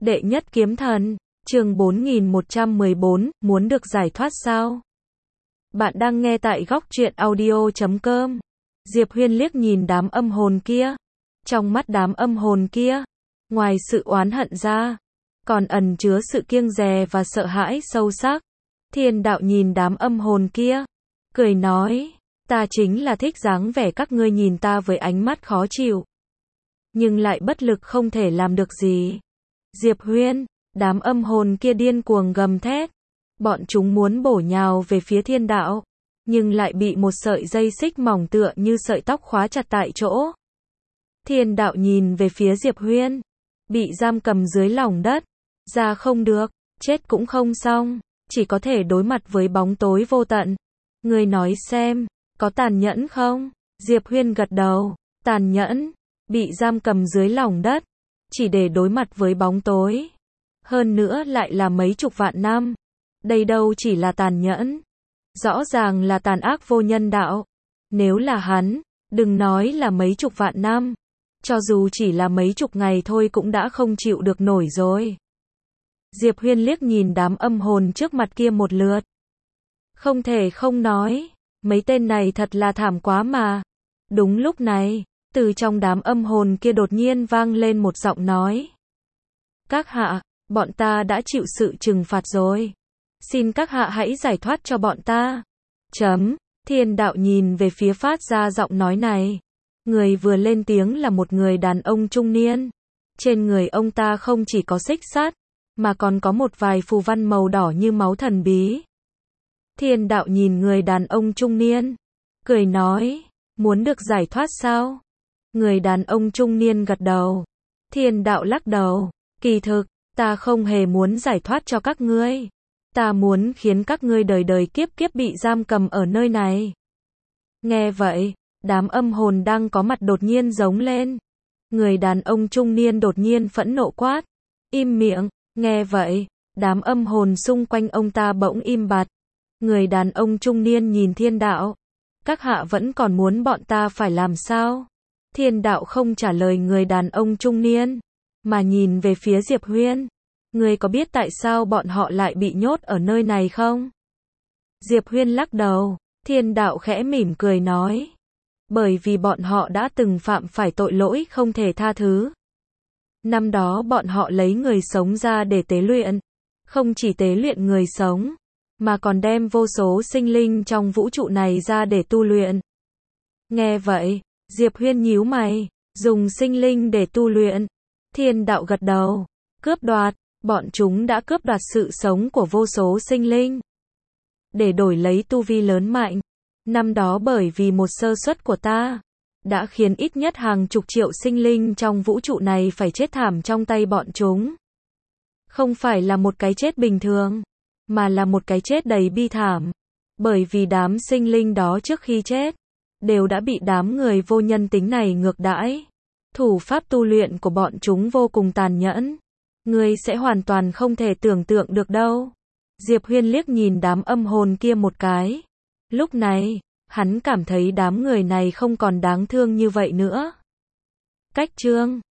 Đệ nhất kiếm thần, chương 4114, muốn được giải thoát sao? Bạn đang nghe tại góc truyện audio.com. Diệp Huyên liếc nhìn đám âm hồn kia. Trong mắt đám âm hồn kia, ngoài sự oán hận ra, còn ẩn chứa sự kiêng dè và sợ hãi sâu sắc. Thiên đạo nhìn đám âm hồn kia, cười nói, ta chính là thích dáng vẻ các ngươi nhìn ta với ánh mắt khó chịu, nhưng lại bất lực không thể làm được gì. Diệp Huyên, đám âm hồn kia điên cuồng gầm thét. Bọn chúng muốn bổ nhào về phía thiên đạo, nhưng lại bị một sợi dây xích mỏng tựa như sợi tóc khóa chặt tại chỗ. Thiên đạo nhìn về phía Diệp Huyên, bị giam cầm dưới lòng đất, ra không được, chết cũng không xong, chỉ có thể đối mặt với bóng tối vô tận. Ngươi nói xem, có tàn nhẫn không? Diệp Huyên gật đầu, tàn nhẫn, bị giam cầm dưới lòng đất, chỉ để đối mặt với bóng tối. Hơn nữa lại là mấy chục vạn năm. Đây đâu chỉ là tàn nhẫn, rõ ràng là tàn ác vô nhân đạo. Nếu là hắn, đừng nói là mấy chục vạn năm, cho dù chỉ là mấy chục ngày thôi cũng đã không chịu được nổi rồi. Diệp Huyên liếc nhìn đám âm hồn trước mặt kia một lượt. Không thể không nói, mấy tên này thật là thảm quá mà. Đúng lúc này, từ trong đám âm hồn kia đột nhiên vang lên một giọng nói. Các hạ, bọn ta đã chịu sự trừng phạt rồi. Xin các hạ hãy giải thoát cho bọn ta. Thiên đạo nhìn về phía phát ra giọng nói này. Người vừa lên tiếng là một người đàn ông trung niên. Trên người ông ta không chỉ có xích sắt, mà còn có một vài phù văn màu đỏ như máu thần bí. Thiên đạo nhìn người đàn ông trung niên, cười nói, muốn được giải thoát sao? Người đàn ông trung niên gật đầu. Thiên đạo lắc đầu, kỳ thực, ta không hề muốn giải thoát cho các ngươi. Ta muốn khiến các ngươi đời đời kiếp kiếp bị giam cầm ở nơi này. Nghe vậy, đám âm hồn đang có mặt đột nhiên giống lên. Người đàn ông trung niên đột nhiên phẫn nộ quát, im miệng. Nghe vậy, đám âm hồn xung quanh ông ta bỗng im bặt. Người đàn ông trung niên nhìn thiên đạo. Các hạ vẫn còn muốn bọn ta phải làm sao? Thiên đạo không trả lời người đàn ông trung niên, mà nhìn về phía Diệp Huyên. Ngươi có biết tại sao bọn họ lại bị nhốt ở nơi này không? Diệp Huyên lắc đầu. Thiên đạo khẽ mỉm cười nói. Bởi vì bọn họ đã từng phạm phải tội lỗi không thể tha thứ. Năm đó bọn họ lấy người sống ra để tế luyện. Không chỉ tế luyện người sống, mà còn đem vô số sinh linh trong vũ trụ này ra để tu luyện. Nghe vậy, Diệp Huyên nhíu mày, dùng sinh linh để tu luyện. Thiên đạo gật đầu, cướp đoạt, bọn chúng đã cướp đoạt sự sống của vô số sinh linh, để đổi lấy tu vi lớn mạnh. Năm đó bởi vì một sơ suất của ta, đã khiến ít nhất hàng chục triệu sinh linh trong vũ trụ này phải chết thảm trong tay bọn chúng. Không phải là một cái chết bình thường, mà là một cái chết đầy bi thảm. Bởi vì đám sinh linh đó trước khi chết, đều đã bị đám người vô nhân tính này ngược đãi. Thủ pháp tu luyện của bọn chúng vô cùng tàn nhẫn. Ngươi sẽ hoàn toàn không thể tưởng tượng được đâu. Diệp Huyên liếc nhìn đám âm hồn kia một cái. Lúc này, hắn cảm thấy đám người này không còn đáng thương như vậy nữa. Cách chương